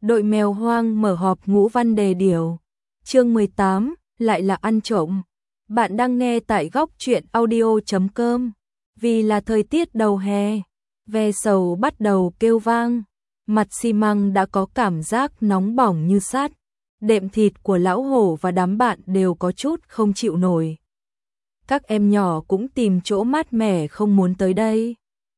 Đội mèo hoang mở họp ngũ văn đề điều. Chương 18, lại là ăn trộm. Bạn đang nghe tại góc truyện audio.com. Vì là thời tiết đầu hè, ve sầu bắt đầu kêu vang. Mặt xi măng đã có cảm giác nóng bỏng như sắt. Đệm thịt của lão hổ và đám bạn đều có chút không chịu nổi. Các em nhỏ cũng tìm chỗ mát mẻ không muốn tới đây.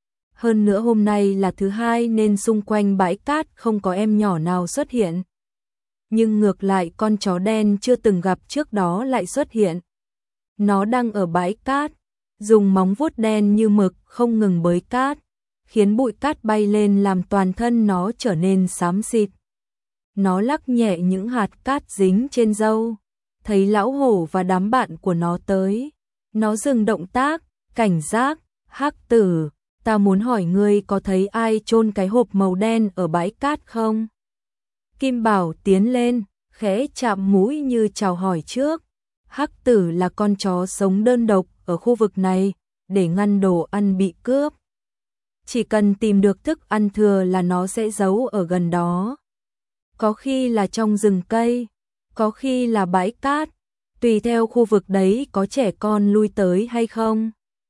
Hơn nữa hôm nay là thứ hai nên xung quanh bãi cát không có em nhỏ nào xuất hiện. Nhưng ngược lại con chó đen chưa từng gặp trước đó lại xuất hiện. Nó đang ở bãi cát, dùng móng vuốt đen như mực không ngừng bới cát, khiến bụi cát bay lên làm toàn thân nó trở nên xám xịt. Nó lắc nhẹ những hạt cát dính trên râu, thấy lão hổ và đám bạn của nó tới. Nó dừng động tác, cảnh giác, Hắc Tử, ta muốn hỏi ngươi có thấy ai chôn cái hộp màu đen ở bãi cát không? Kim Bảo tiến lên, khẽ chạm mũi như chào hỏi trước. Hắc Tử là con chó sống đơn độc ở khu vực này, để ngăn đồ ăn bị cướp. Chỉ cần tìm được thức ăn thừa là nó sẽ giấu ở gần đó. Có khi là trong rừng cây, có khi là bãi cát, tùy theo khu vực đấy có trẻ con lui tới hay không.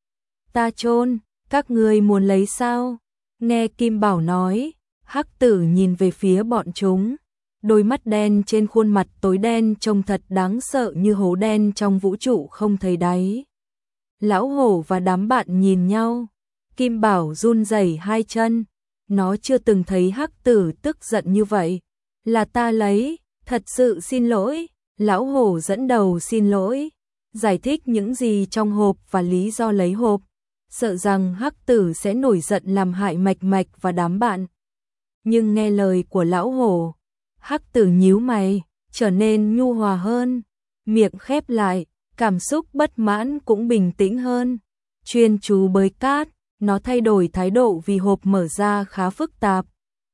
Ta chôn, các ngươi muốn lấy sao? Nghe Kim Bảo nói, Hắc Tử nhìn về phía bọn chúng. Đôi mắt đen trên khuôn mặt tối đen trông thật đáng sợ như hố đen trong vũ trụ không thấy đáy. Lão hổ và đám bạn nhìn nhau. Kim Bảo run rẩy hai chân. Nó chưa từng thấy Hắc Tử tức giận như vậy. Là ta lấy, thật sự xin lỗi. Lão hổ dẫn đầu xin lỗi, giải thích những gì trong hộp và lý do lấy hộp, sợ rằng Hắc Tử sẽ nổi giận làm hại Mạch Mạch và đám bạn. Nhưng nghe lời của lão hổ, Hắc Tử nhíu mày, trở nên nhu hòa hơn, miệng khép lại, cảm xúc bất mãn cũng bình tĩnh hơn. Chuyên chú bới cát, nó thay đổi thái độ vì hộp mở ra khá phức tạp.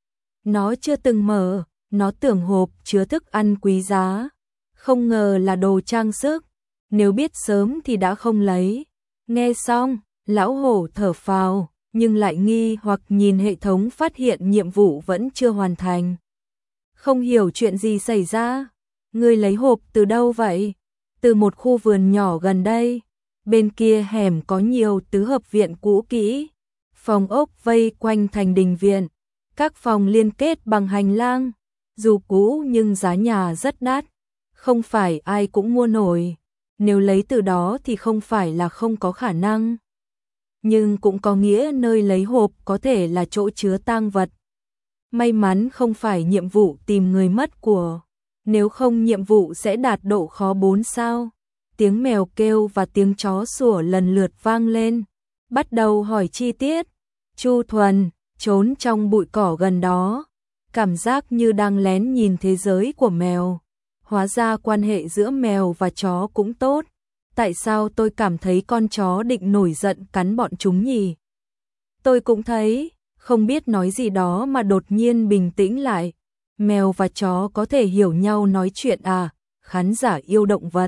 Nó chưa từng mở, nó tưởng hộp chứa thức ăn quý giá. Không ngờ là đồ trang sức, nếu biết sớm thì đã không lấy. Nghe xong, lão hổ thở phào, nhưng lại nghi hoặc nhìn hệ thống phát hiện nhiệm vụ vẫn chưa hoàn thành. Không hiểu chuyện gì xảy ra, ngươi lấy hộp từ đâu vậy? Từ một khu vườn nhỏ gần đây, bên kia hẻm có nhiều tứ hợp viện cũ kỹ, phòng ốc vây quanh thành đình viện, các phòng liên kết bằng hành lang, dù cũ nhưng giá nhà rất đắt. Không phải ai cũng mua nổi, nếu lấy từ đó thì không phải là không có khả năng. Nhưng cũng có nghĩa nơi lấy hộp có thể là chỗ chứa tang vật. May mắn không phải nhiệm vụ tìm người mất của, nếu không nhiệm vụ sẽ đạt độ khó 4 sao. Tiếng mèo kêu và tiếng chó sủa lần lượt vang lên, bắt đầu hỏi chi tiết. Chu Thuần trốn trong bụi cỏ gần đó, cảm giác như đang lén nhìn thế giới của mèo. Hóa ra quan hệ giữa mèo và chó cũng tốt. Tại sao tôi cảm thấy con chó định nổi giận cắn bọn chúng nhỉ? Tôi cũng thấy, không biết nói gì đó mà đột nhiên bình tĩnh lại. Mèo và chó có thể hiểu nhau nói chuyện à? Khán giả yêu động vật.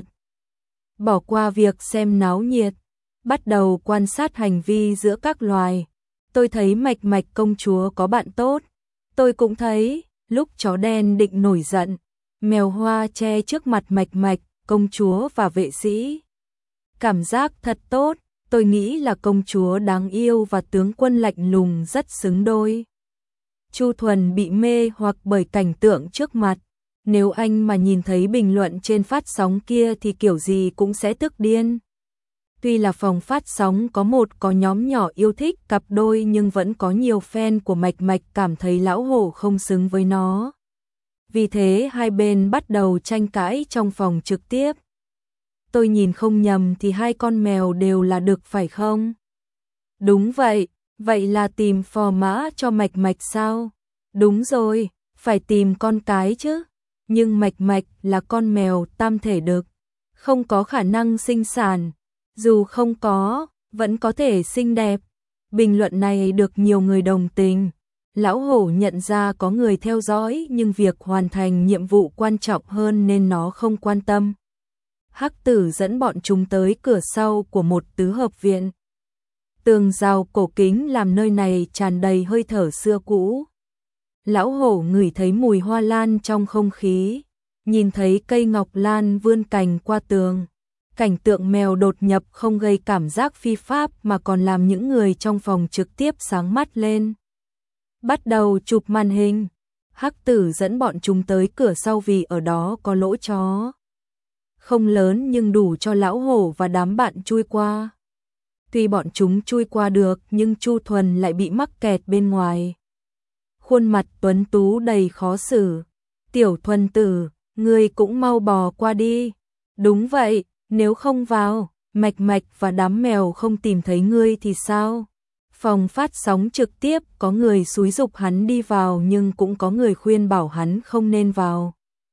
Bỏ qua việc xem náo nhiệt, bắt đầu quan sát hành vi giữa các loài. Tôi thấy Mạch Mạch công chúa có bạn tốt. Tôi cũng thấy, lúc chó đen định nổi giận, mèo hoa che trước mặt Mạch Mạch, công chúa và vệ sĩ. Cảm giác thật tốt, tôi nghĩ là công chúa đáng yêu và tướng quân lạnh lùng rất xứng đôi. Chu Thuần bị mê hoặc bởi cảnh tượng trước mặt. Nếu anh mà nhìn thấy bình luận trên phát sóng kia thì kiểu gì cũng sẽ tức điên. Tuy là phòng phát sóng có nhóm nhỏ yêu thích cặp đôi nhưng vẫn có nhiều fan của Mạch Mạch cảm thấy lão hổ không xứng với nó. Vì thế hai bên bắt đầu tranh cãi trong phòng trực tiếp. Tôi nhìn không nhầm thì hai con mèo đều là đực phải không? Đúng vậy, vậy là tìm phò mã cho Mạch Mạch sao? Đúng rồi, phải tìm con cái chứ. Nhưng Mạch Mạch là con mèo tam thể đực, không có khả năng sinh sản. Dù không có, vẫn có thể xinh đẹp. Bình luận này được nhiều người đồng tình. Lão hổ nhận ra có người theo dõi nhưng việc hoàn thành nhiệm vụ quan trọng hơn nên nó không quan tâm. Hắc Tử dẫn bọn chúng tới cửa sau của một tứ hợp viện. Tường rào cổ kính làm nơi này tràn đầy hơi thở xưa cũ. Lão hổ ngửi thấy mùi hoa lan trong không khí, nhìn thấy cây ngọc lan vươn cành qua tường. Cảnh tượng mèo đột nhập không gây cảm giác phi pháp mà còn làm những người trong phòng trực tiếp sáng mắt lên. Bắt đầu chụp màn hình, Hắc Tử dẫn bọn chúng tới cửa sau vì ở đó có lỗ chó. Không lớn nhưng đủ cho lão hổ và đám bạn chui qua. Tuy bọn chúng chui qua được nhưng Chu Thuần lại bị mắc kẹt bên ngoài. Khuôn mặt tuấn tú đầy khó xử. Tiểu Thuần tử, ngươi cũng mau bò qua đi. Đúng vậy, nếu không vào, Mạch Mạch và đám mèo không tìm thấy ngươi thì sao? Phòng phát sóng trực tiếp có người xúi giục hắn đi vào nhưng cũng có người khuyên bảo hắn không nên vào.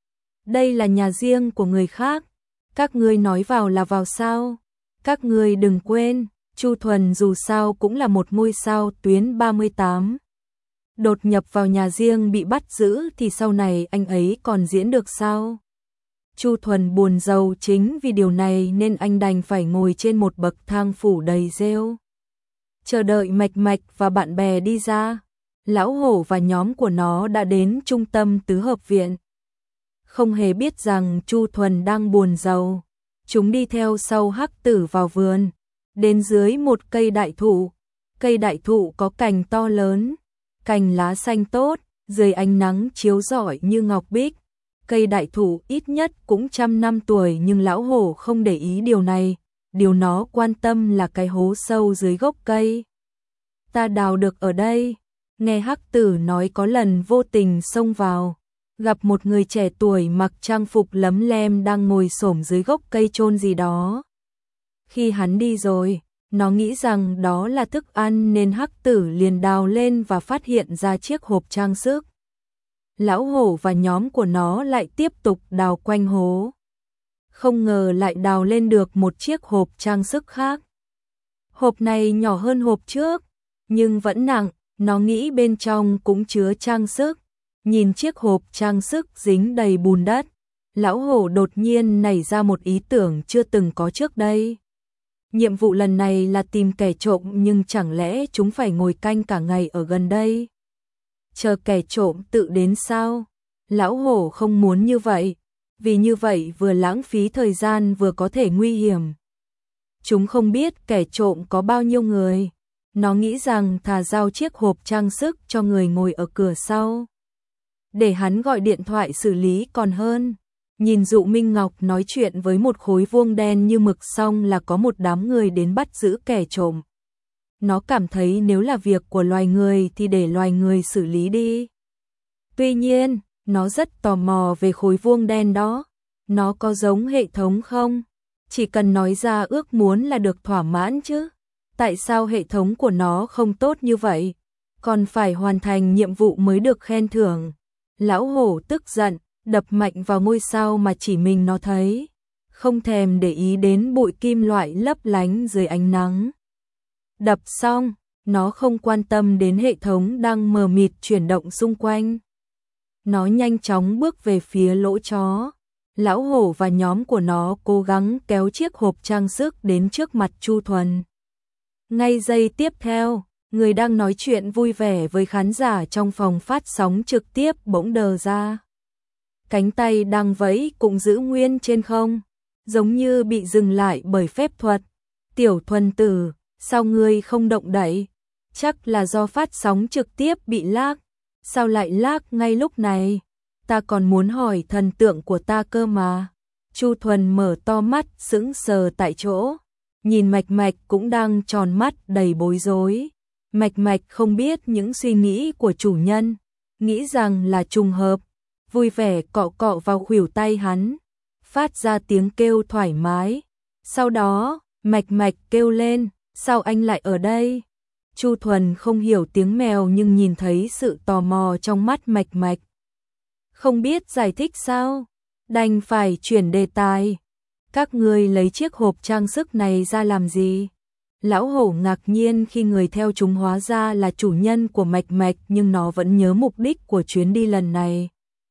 Đây là nhà riêng của người khác, các ngươi nói vào là vào sao? Các ngươi đừng quên, Chu Thuần dù sao cũng là một ngôi sao tuyến 38. Đột nhập vào nhà riêng bị bắt giữ thì sau này anh ấy còn diễn được sao? Chu Thuần buồn rầu chính vì điều này nên anh đành phải ngồi trên một bậc thang phủ đầy rêu. Chờ đợi Mạch Mạch và bạn bè đi ra, lão hổ và nhóm của nó đã đến trung tâm tứ hợp viện. Không hề biết rằng Chu Thuần đang buồn rầu, chúng đi theo sau Hắc Tử vào vườn, đến dưới một cây đại thụ. Cây đại thụ có cành to lớn, cành lá xanh tốt, dưới ánh nắng chiếu rọi như ngọc bích. Cây đại thụ ít nhất cũng 100 năm tuổi nhưng lão hổ không để ý điều này, điều nó quan tâm là cái hố sâu dưới gốc cây. Ta đào được ở đây, nghe Hắc Tử nói có lần vô tình xông vào, gặp một người trẻ tuổi mặc trang phục lấm lem đang ngồi xổm dưới gốc cây chôn gì đó. Khi hắn đi rồi, nó nghĩ rằng đó là thức ăn nên Hắc Tử liền đào lên và phát hiện ra chiếc hộp trang sức. Lão hổ và nhóm của nó lại tiếp tục đào quanh hố. Không ngờ lại đào lên được một chiếc hộp trang sức khác. Hộp này nhỏ hơn hộp trước, nhưng vẫn nặng, nó nghĩ bên trong cũng chứa trang sức. Nhìn chiếc hộp trang sức dính đầy bùn đất, lão hổ đột nhiên nảy ra một ý tưởng chưa từng có trước đây. Nhiệm vụ lần này là tìm kẻ trộm nhưng chẳng lẽ chúng phải ngồi canh cả ngày ở gần đây? Chờ kẻ trộm tự đến sao? Lão hổ không muốn như vậy, vì như vậy vừa lãng phí thời gian vừa có thể nguy hiểm. Chúng không biết kẻ trộm có bao nhiêu người. Nó nghĩ rằng thà giao chiếc hộp trang sức cho người ngồi ở cửa sau, để hắn gọi điện thoại xử lý còn hơn. Nhìn Dụ Minh Ngọc nói chuyện với một khối vuông đen như mực xong là có một đám người đến bắt giữ kẻ trộm. Nó cảm thấy nếu là việc của loài người thì để loài người xử lý đi. Tuy nhiên, nó rất tò mò về khối vuông đen đó. Nó có giống hệ thống không? Chỉ cần nói ra ước muốn là được thỏa mãn chứ. Tại sao hệ thống của nó không tốt như vậy? Còn phải hoàn thành nhiệm vụ mới được khen thưởng. Lão hổ tức giận, đập mạnh vào ngôi sao mà chỉ mình nó thấy. Không thèm để ý đến bụi kim loại lấp lánh dưới ánh nắng. Đập xong, nó không quan tâm đến hệ thống đang mờ mịt chuyển động xung quanh. Nó nhanh chóng bước về phía lỗ chó. Lão hổ và nhóm của nó cố gắng kéo chiếc hộp trang sức đến trước mặt Chu Thuần. Ngay giây tiếp theo, người đang nói chuyện vui vẻ với khán giả trong phòng phát sóng trực tiếp bỗng đờ ra. Cánh tay đang vẫy cũng giữ nguyên trên không, giống như bị dừng lại bởi phép thuật. Tiểu Thuần tử, sao ngươi không động đậy? Chắc là do phát sóng trực tiếp bị lag. Sao lại lag ngay lúc này? Ta còn muốn hỏi thần tượng của ta cơ mà. Chu Thuần mở to mắt sững sờ tại chỗ. Nhìn Mạch Mạch cũng đang tròn mắt đầy bối rối. Mạch Mạch không biết những suy nghĩ của chủ nhân, nghĩ rằng là trùng hợp, vui vẻ cọ cọ vào khuỷu tay hắn, phát ra tiếng kêu thoải mái. Sau đó, Mạch Mạch kêu lên, sao anh lại ở đây? Chu Thuần không hiểu tiếng mèo nhưng nhìn thấy sự tò mò trong mắt Mạch Mạch. Không biết giải thích sao, đành phải chuyển đề tài. Các ngươi lấy chiếc hộp trang sức này ra làm gì? Lão hổ ngạc nhiên khi người theo chúng hóa ra là chủ nhân của Mạch Mạch nhưng nó vẫn nhớ mục đích của chuyến đi lần này.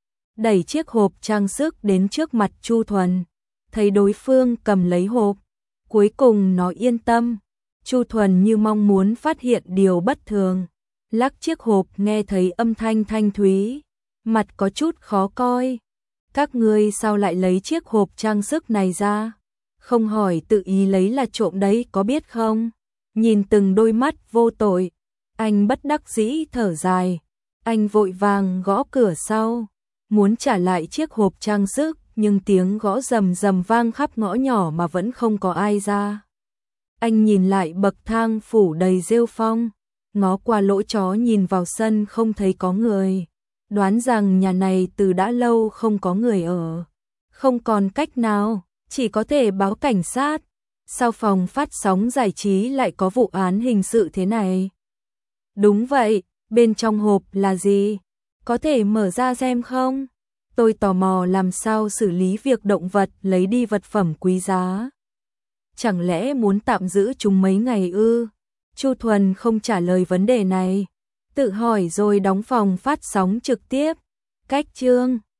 Đẩy chiếc hộp trang sức đến trước mặt Chu Thuần, thấy đối phương cầm lấy hộp. Cuối cùng nó yên tâm. Chu Thuần như mong muốn phát hiện điều bất thường. lắc chiếc hộp nghe thấy âm thanh thanh thúy, mặt có chút khó coi. Các ngươi sao lại lấy chiếc hộp trang sức này ra? Không hỏi tự ý lấy là trộm đấy có biết không? Nhìn từng đôi mắt vô tội, anh bất đắc dĩ thở dài. Anh vội vàng gõ cửa sau, muốn trả lại chiếc hộp trang sức, nhưng tiếng gõ rầm rầm vang khắp ngõ nhỏ mà vẫn không có ai ra. Anh nhìn lại bậc thang phủ đầy rêu phong, ngó qua lỗ chó nhìn vào sân không thấy có người. Đoán rằng nhà này từ đã lâu không có người ở. Không còn cách nào, chỉ có thể báo cảnh sát. Sao phòng phát sóng giải trí lại có vụ án hình sự thế này? Đúng vậy, bên trong hộp là gì? Có thể mở ra xem không? Tôi tò mò làm sao xử lý việc động vật lấy đi vật phẩm quý giá. Chẳng lẽ muốn tạm giữ chúng mấy ngày ư? Chu Thuần không trả lời vấn đề này, tự hỏi rồi đóng phòng phát sóng trực tiếp. Cách chương